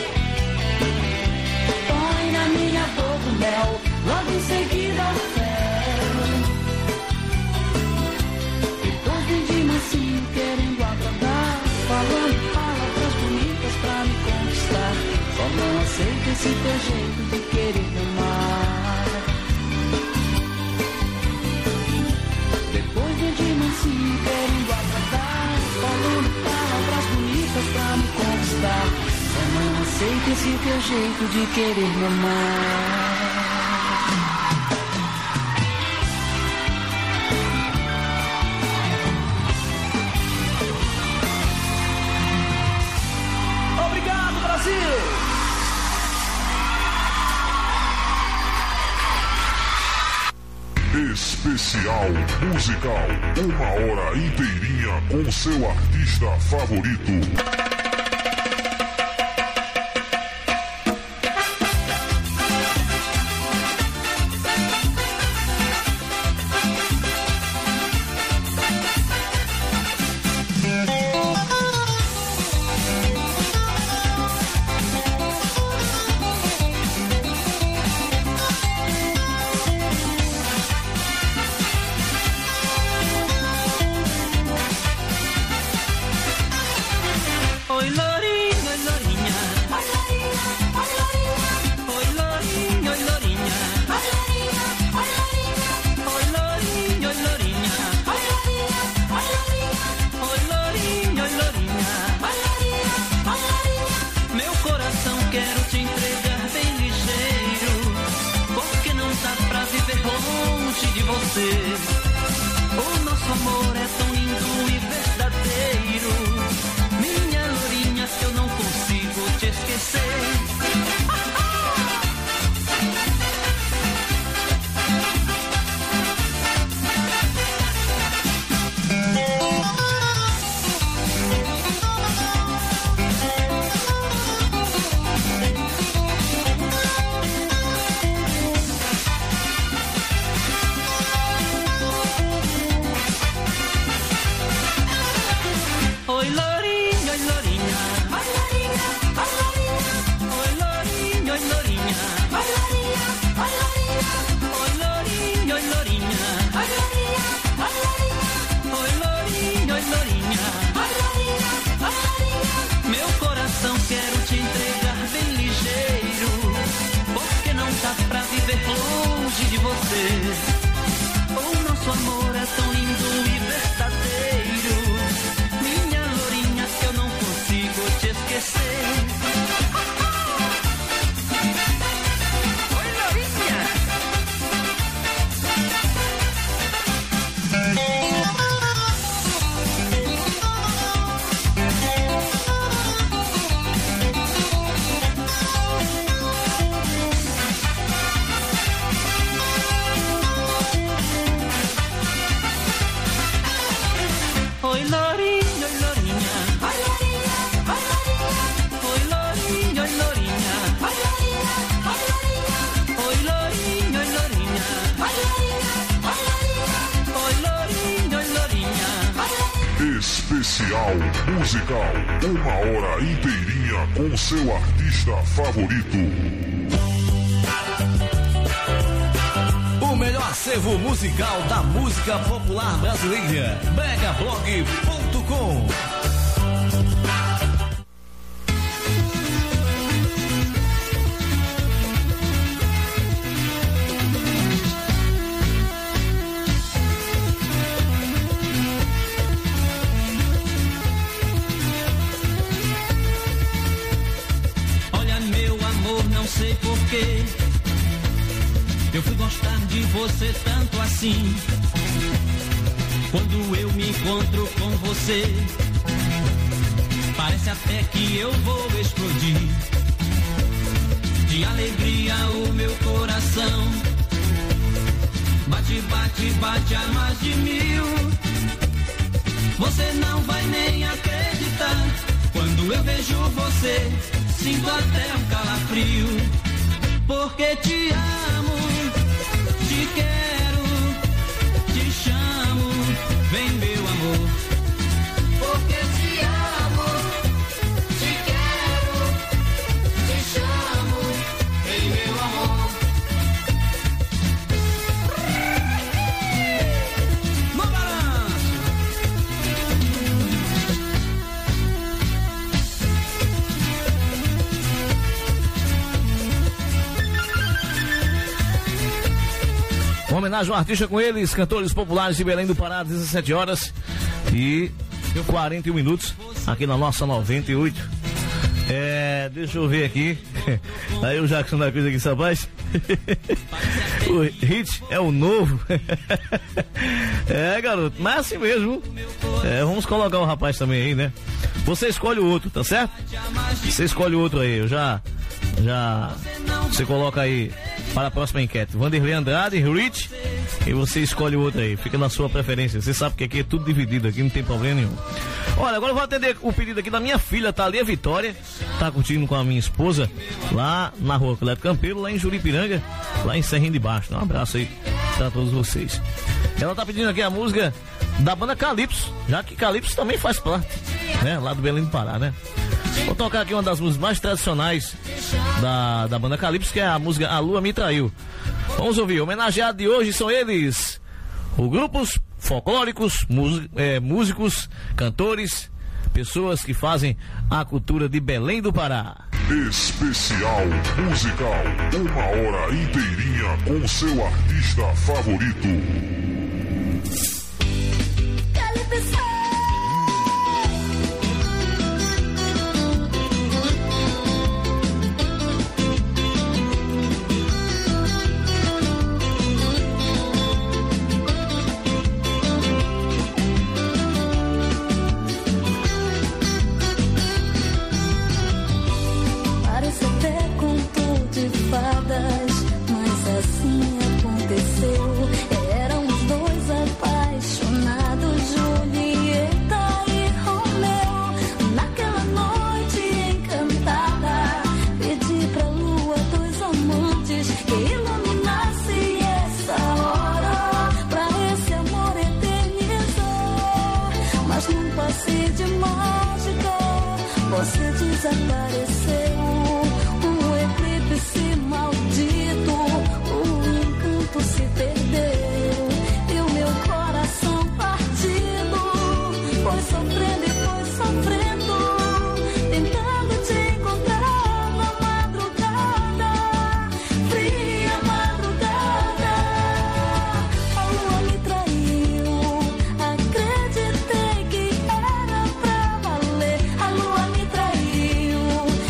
Põe na minha boca o mel, logo em seguida o fel. Depois vem de mansinho querendo agradar, falando palavras bonitas pra me conquistar. Só não aceito esse teu jeito de querer me amar. Depois vem de mansinho querendo agradar, falando palavras bonitas pra me conquistar. Só não aceito esse teu jeito de querer me amar. Obrigado, Brasil! Especial musical, 1 hora inteirinha com seu artista favorito. Especial musical, 1 hora inteirinha com seu artista favorito. O melhor acervo musical da música popular brasileira. BregaBlog.com. Sei porquê eu fui gostar de você tanto assim. Quando eu me encontro com você, parece até que eu vou explodir. De alegria o meu coração bate, bate, bate a mais de 1000. Você não vai nem acreditar. Quando eu vejo você, sinto até um calafrio. Porque te amo, te quero, te chamo, vem meu amor. Porque te amo, te quero, te chamo, vem meu amor. No balanço. Uma homenagem ao artista com eles, cantores populares de Belém do Pará, 17 horas e 41 minutos, aqui na nossa 98. Deixa eu ver aqui. Aí o Jackson da Cruz aqui, rapaz. O hit é o novo. Garoto, mas é assim mesmo. Vamos colocar o rapaz também aí, né? Você escolhe o outro, tá certo? Você escolhe o outro aí, eu já você coloca aí para a próxima enquete. Vanderlei Andrade, Rich, e você escolhe o outro aí, fica na sua preferência. Você sabe que aqui é tudo dividido, aqui não tem problema nenhum. Olha, agora eu vou atender o pedido aqui da minha filha, Thalia Vitória, tá curtindo com a minha esposa lá na rua Cleto Campeiro, lá em Juripiranga, lá em Serrinho de Baixo. Um abraço aí pra todos vocês. Ela tá pedindo aqui a música da banda Calypso, já que Calypso também faz parte, né, lá do Belém do Pará, né? Vou tocar aqui uma das músicas mais tradicionais da banda Calypso, que é a música A Lua Me Traiu. Vamos ouvir. Homenageado de hoje são eles, os grupos folclóricos, músicos, cantores, pessoas que fazem a cultura de Belém do Pará. Especial musical, 1 hora inteirinha com seu artista favorito. Parece até conto de fadas, mas assim aconteceu. Eram os dois apaixonados, Julieta e Romeu. Naquela noite encantada, pedi pra lua dois amantes que iluminasse essa hora, pra esse amor eternizar. Mas num passe de mágica, você desapareceu. Um eclipse maldito, o encanto se perdeu. E o meu coração partido foi sofrendo e foi sofrendo, tentando te encontrar na madrugada, fria madrugada. A lua me traiu, acreditei que era pra valer. A lua me traiu,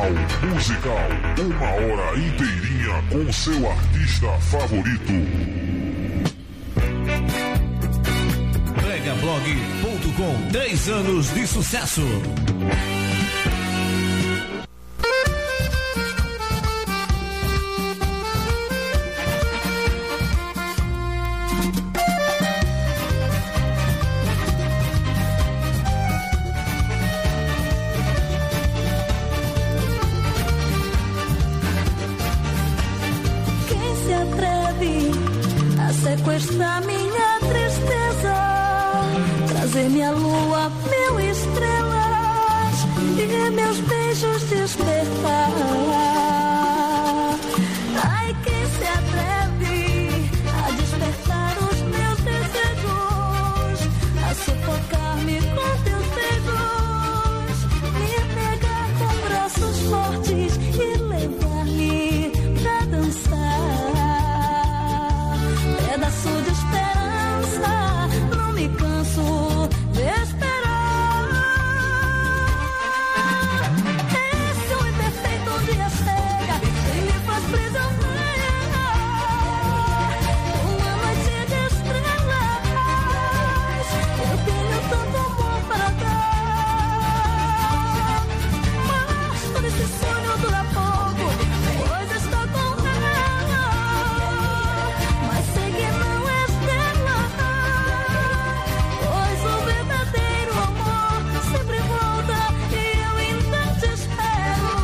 musical. Uma hora inteirinha com seu artista favorito. Bregablog.com, 3 anos de sucesso. Sequestrar minha tristeza, trazer minha lua, mil estrelas e meus beijos despertar. Ai, quem se atreve a despertar os meus desejos, a sufocar-me com teus beijos, me pegar com braços fortes e levar-me pra dançar. Pedaço de esperança, não me canso de esperar. Esse é o imperfeito dia chega e me faz prisioneira. Uma noite de estrelas, eu tenho tanto amor para dar. Mas todo esse sonho dura pouco, pois estou com ela. Mas sei que não és dela, pois o verdadeiro amor sempre volta e eu ainda te espero.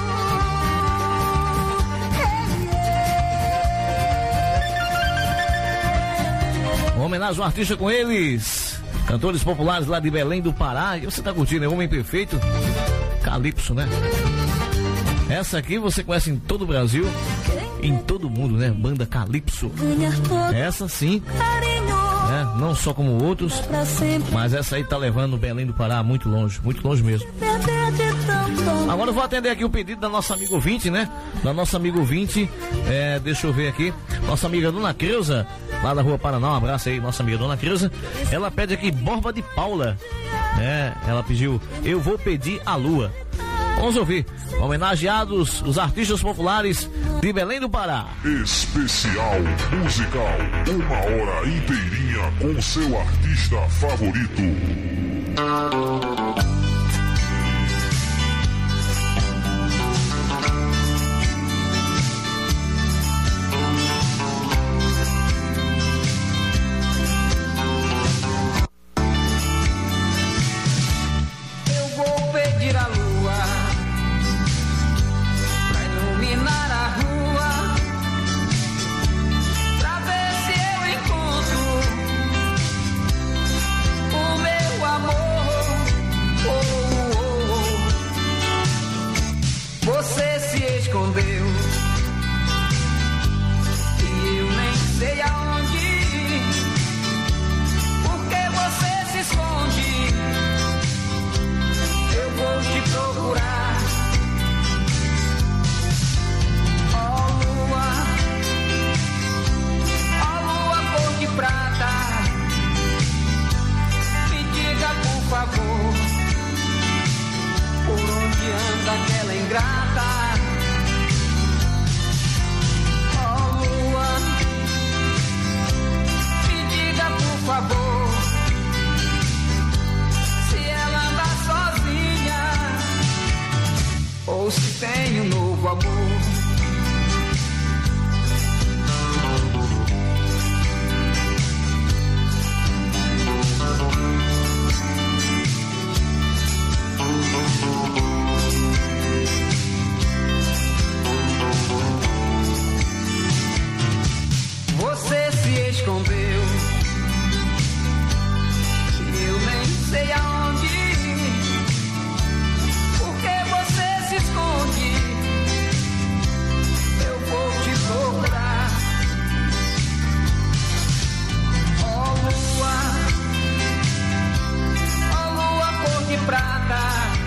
Uma homenagem ao artista com eles, cantores populares lá de Belém do Pará. E você tá curtindo, é Homem Perfeito, Calypso, né? Essa aqui você conhece em todo o Brasil, em todo o mundo, né? Banda Calypso. Essa sim, né? Não só como outros, mas essa aí tá levando Belém do Pará muito longe mesmo. Agora eu vou atender aqui o pedido da nossa amiga ouvinte, né? Da nossa amiga ouvinte, deixa eu ver aqui, nossa amiga Dona Creuza, lá da Rua Paraná. Um abraço aí, nossa amiga Dona Creuza. Ela pede aqui Borba de Paula, né? Ela pediu Eu Vou Pedir a Lua. Vamos ouvir, homenageados os artistas populares de Belém do Pará. Especial musical, uma hora inteirinha com seu artista favorito. Eu vou pedir a lua pra iluminar a rua, pra ver se eu encontro o meu amor. Oh, oh, oh. Você se escondeu e eu nem sei aonde ir. Por que você se esconde? Eu vou te procurar. Ó lua cor de prata, me diga por favor, por onde anda aquela ingrata. Ó lua, me diga por favor, se ela anda sozinha ou se tem um novo amor. Você se escondeu e eu nem sei aonde ir. Por que você se esconde? Eu vou te procurar. Ó lua cor de prata,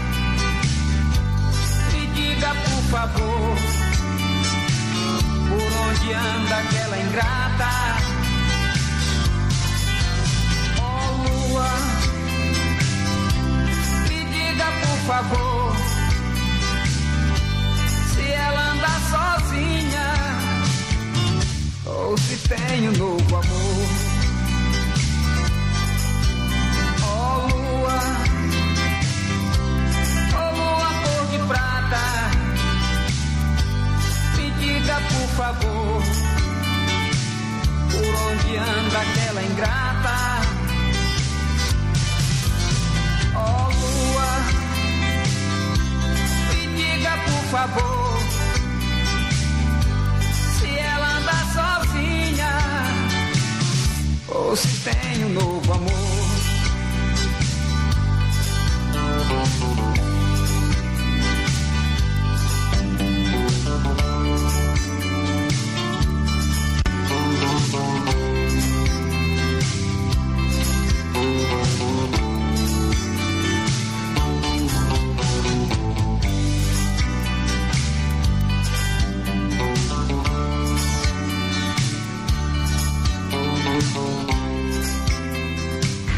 me diga por favor, por onde anda aquela ingrata. Ó lua, me diga por favor,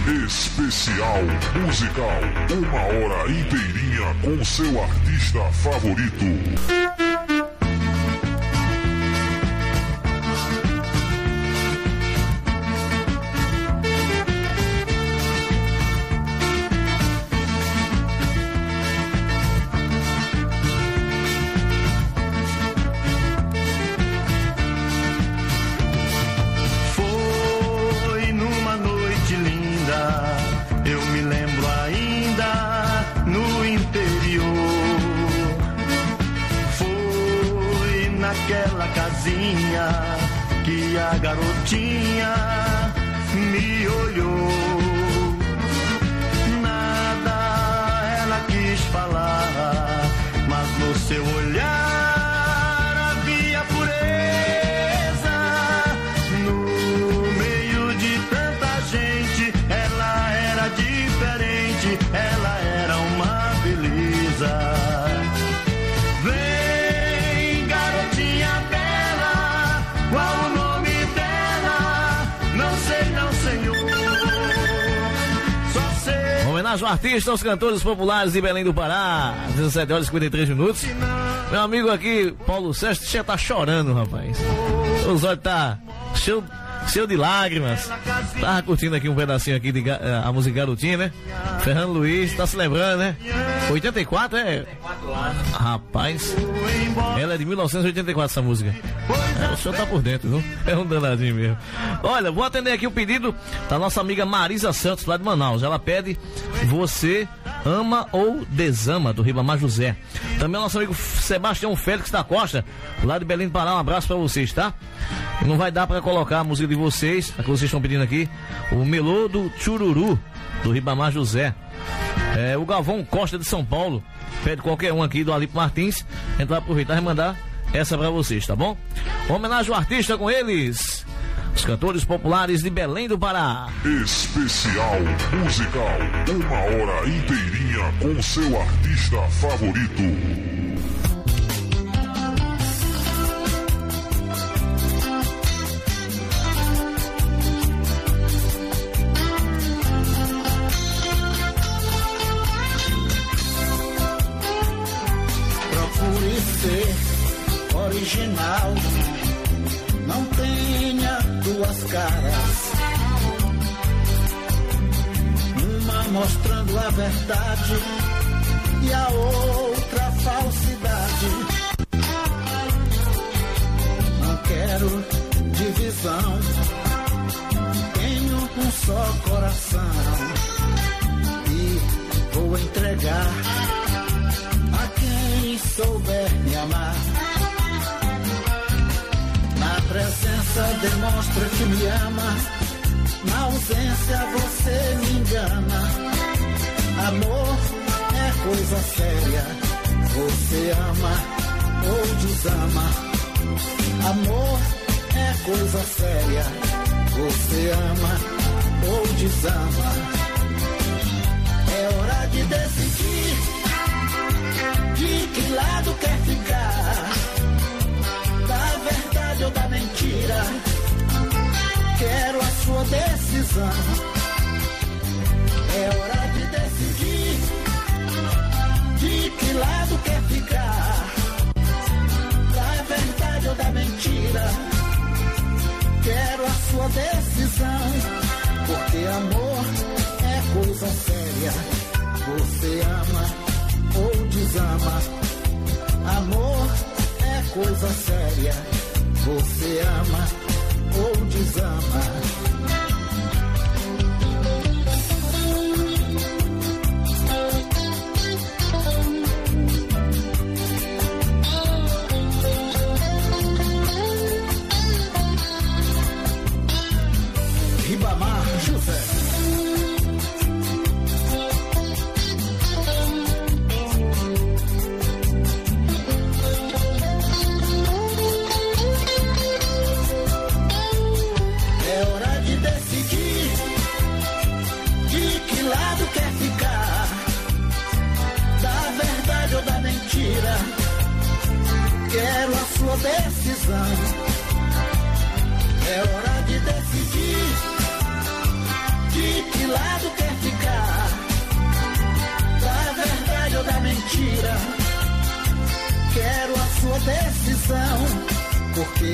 Especial musical. 1 hora inteirinha com seu artista favorito. Que a garotinha me olhou, nada ela quis falar, mas no seu olhar havia pureza. No meio de tanta gente, ela era diferente, ela era uma beleza. Homenagem ao artista, aos cantores populares de Belém do Pará, 17 horas e 53 minutos. Meu amigo aqui, Paulo Sérgio, já tá chorando, rapaz. Os olhos tá cheio de lágrimas. Tava curtindo aqui um pedacinho aqui de a música Garotinha, né? Fernando Luiz, tá se lembrando, né? 84 é? Rapaz, ela é de 1984 essa música. O senhor tá por dentro, viu? É um danadinho mesmo. Olha, vou atender aqui o pedido da nossa amiga Marisa Santos, lá de Manaus. Ela pede Você Ama ou Desama, do Ribamar José. Também o nosso amigo Sebastião Félix da Costa, lá de Belém do Pará. Um abraço pra vocês, tá? Não vai dar pra colocar a música de vocês, a que vocês estão pedindo aqui, o Melô do Chururu, do Ribamar José. O Galvão Costa de São Paulo pede qualquer um aqui do Alipo Martins. A gente vai aproveitar e mandar essa pra vocês, tá bom? Homenagem ao artista com eles, os cantores populares de Belém do Pará. Especial musical. 1 hora inteirinha com seu artista favorito. Original, não tenha duas caras, uma mostrando a verdade e a outra falsidade. Não quero divisão, tenho um só coração e vou entregar a quem souber me amar. Na presença demonstra que me ama, na ausência você me engana. Amor é coisa séria, você ama ou desama. Amor é coisa séria, você ama ou desama. É hora de decidir de que lado quer ficar, da verdade ou da mentira. Quero a sua decisão. É hora de decidir de que lado quer ficar, da verdade ou da mentira. Quero a sua decisão, porque amor é coisa séria, você ama ou desama. Amor é coisa séria, você ama ou desama. Ribamar José. Quero a sua decisão. É hora de decidir de que lado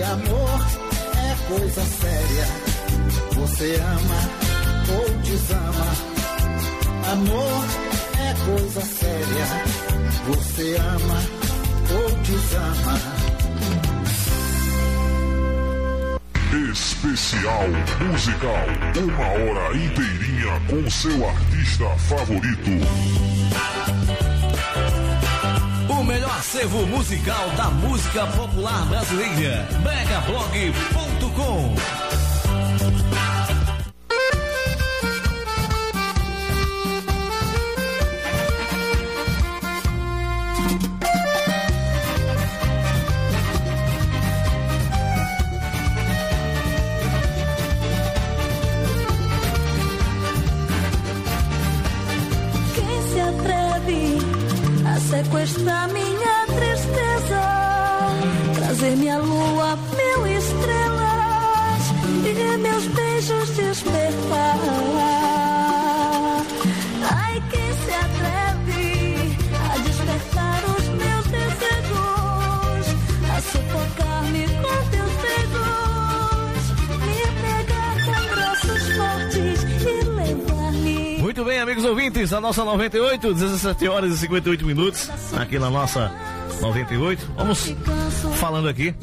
que amor é coisa séria. Você ama ou desama. Amor é coisa séria. Você ama ou desama. Especial musical, 1 hora inteirinha com seu artista favorito. O melhor acervo musical da música popular brasileira. BregaBlog.com. Sequestrar minha tristeza, trazer minha lua, mil estrelas e meus beijos despertar. Ai, quem se atreve a despertar os meus desejos, a sufocar-me com teus beijos, me pegar com braços fortes e levar-me. Muito bem, amigos ouvintes, a nossa 98, 17 horas e 58 minutos, aqui na nossa 98. Vamos falando aqui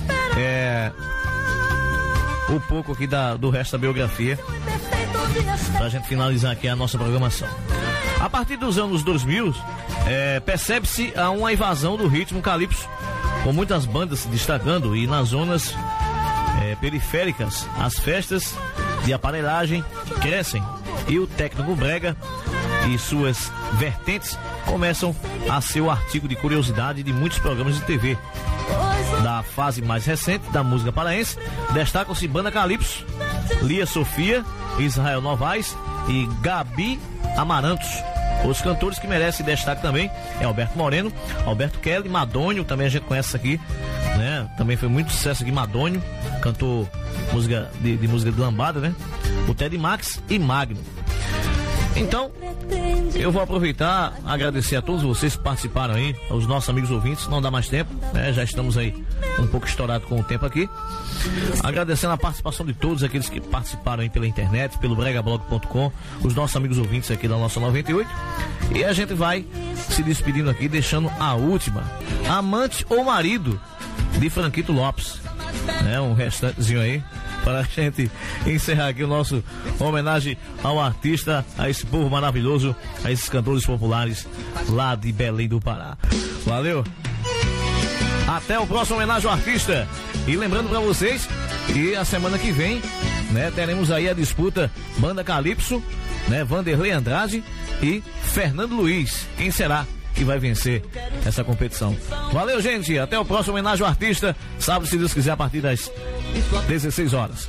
um pouco aqui do resto da biografia, pra gente finalizar aqui a nossa programação. A partir dos anos 2000, percebe-se uma invasão do ritmo calypso, com muitas bandas se destacando, e nas zonas periféricas, as festas de aparelhagem crescem. E o técnico brega e suas vertentes começam a ser o artigo de curiosidade de muitos programas de TV. Da fase mais recente da música paraense, destacam-se Banda Calypso, Lia Sofia, Israel Novaes e Gabi Amarantos. Os cantores que merecem destaque também é Alberto Moreno, Alberto Kelly, Madônio, também a gente conhece aqui, né? Também foi muito sucesso aqui, Madônio, cantor música de música de lambada, né? O Ted Max e Magno. Então, eu vou aproveitar, agradecer a todos vocês que participaram aí, aos nossos amigos ouvintes, não dá mais tempo, né? Já estamos aí um pouco estourados com o tempo aqui. Agradecendo a participação de todos aqueles que participaram aí pela internet, pelo bregablog.com, os nossos amigos ouvintes aqui da nossa 98. E a gente vai se despedindo aqui, deixando a última, Amante ou Marido, de Franquito Lopes, né? Um restantezinho aí, para a gente encerrar aqui o nosso homenagem ao artista, a esse povo maravilhoso, a esses cantores populares lá de Belém do Pará. Valeu! Até o próximo homenagem ao artista. E lembrando para vocês que a semana que vem, né, teremos aí a disputa Banda Calypso, né, Vanderlei Andrade e Fernando Luiz. Quem será que vai vencer essa competição? Valeu, gente, até o próximo homenagem ao artista, sábado, se Deus quiser, a partir das 16 horas.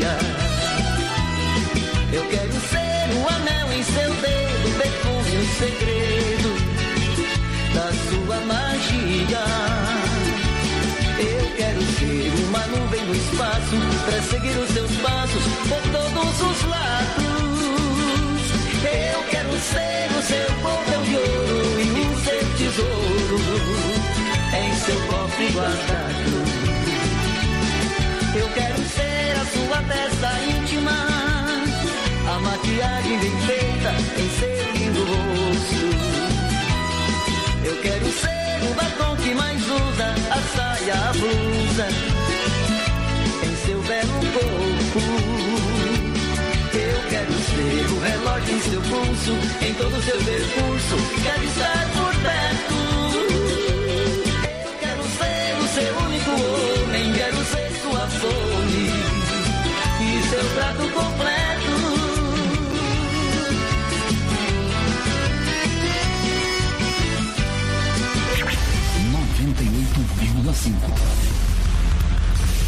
Eu quero ser um anel em seu dedo, perfume, um segredo da sua magia. Eu quero ser uma nuvem no espaço, pra seguir os seus passos por todos os lados. Eu quero ser o seu botão de ouro e o seu tesouro em seu cofre guardado. Eu quero ser a sua testa íntima, a maquiagem bem feita em seu lindo rosto. Eu quero ser o batom que mais usa, a saia, a blusa em seu belo corpo. Eu quero ser o relógio em seu pulso, em todo o seu percurso, quero estar por perto. Eu quero ser o seu único homem, quero ser sua fome e seu prato completo. 98,5